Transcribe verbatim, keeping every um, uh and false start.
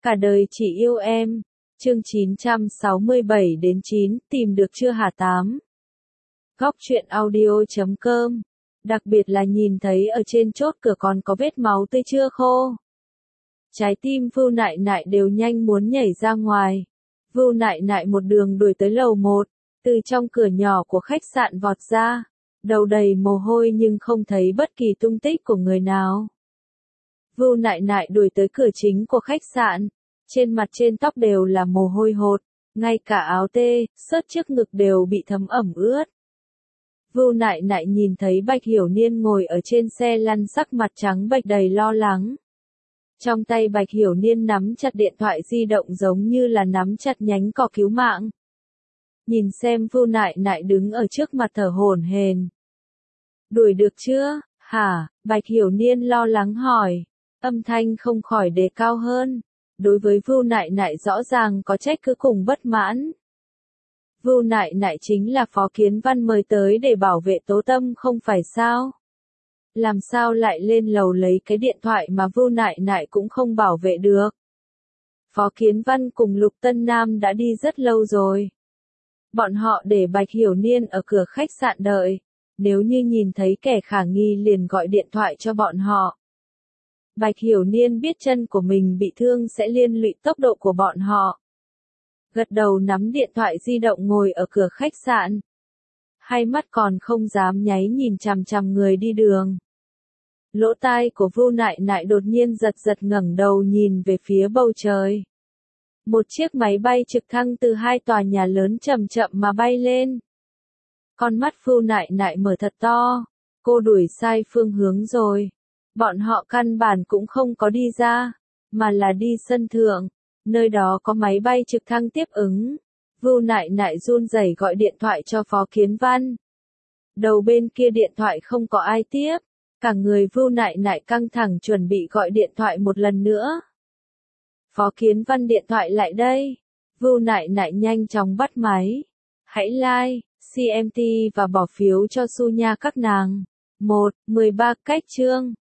Cả đời chỉ yêu em. Chương chín trăm sáu mươi bảy đến chín, tìm được chưa hả tám? Góc truyện audio chấm com. Đặc biệt là nhìn thấy ở trên chốt cửa còn có vết máu tươi chưa khô. Trái tim Vưu Nại Nại đều nhanh muốn nhảy ra ngoài. Vưu Nại Nại một đường đuổi tới lầu một, từ trong cửa nhỏ của khách sạn vọt ra, đầu đầy mồ hôi nhưng không thấy bất kỳ tung tích của người nào. Vưu Nại Nại đuổi tới cửa chính của khách sạn, trên mặt trên tóc đều là mồ hôi hột, ngay cả áo tê, xớt trước ngực đều bị thấm ẩm ướt. Vưu Nại Nại nhìn thấy Bạch Hiểu Niên ngồi ở trên xe lăn sắc mặt trắng bệch đầy lo lắng. Trong tay Bạch Hiểu Niên nắm chặt điện thoại di động giống như là nắm chặt nhánh cỏ cứu mạng. Nhìn xem Vưu Nại Nại đứng ở trước mặt thở hổn hển. Đuổi được chưa, hả? Bạch Hiểu Niên lo lắng hỏi, âm thanh không khỏi đề cao hơn. Đối với Vưu Nại Nại rõ ràng có trách cứ cùng bất mãn. Vưu Nại Nại chính là Phó Kiến Văn mời tới để bảo vệ Tố Tâm không phải sao? Làm sao lại lên lầu lấy cái điện thoại mà Vưu Nại Nại cũng không bảo vệ được? Phó Kiến Văn cùng Lục Tân Nam đã đi rất lâu rồi. Bọn họ để Bạch Hiểu Niên ở cửa khách sạn đợi, nếu như nhìn thấy kẻ khả nghi liền gọi điện thoại cho bọn họ. Bạch Hiểu Niên biết chân của mình bị thương sẽ liên lụy tốc độ của bọn họ. Gật đầu nắm điện thoại di động ngồi ở cửa khách sạn. Hai mắt còn không dám nháy nhìn chằm chằm người đi đường. Lỗ tai của Vưu Nại Nại đột nhiên giật giật ngẩng đầu nhìn về phía bầu trời. Một chiếc máy bay trực thăng từ hai tòa nhà lớn chậm chậm mà bay lên. Con mắt Vưu Nại Nại mở thật to. Cô đuổi sai phương hướng rồi. Bọn họ căn bản cũng không có đi ra, mà là đi sân thượng, nơi đó có máy bay trực thăng tiếp ứng. Vưu Nại Nại run rẩy gọi điện thoại cho Phó Kiến Văn. Đầu bên kia điện thoại không có ai tiếp, cả người Vưu Nại Nại căng thẳng chuẩn bị gọi điện thoại một lần nữa. Phó Kiến Văn điện thoại lại đây. Vưu Nại Nại nhanh chóng bắt máy. Hãy like, xê em tê và bỏ phiếu cho Su Nha các nàng. một, mười ba cách chương.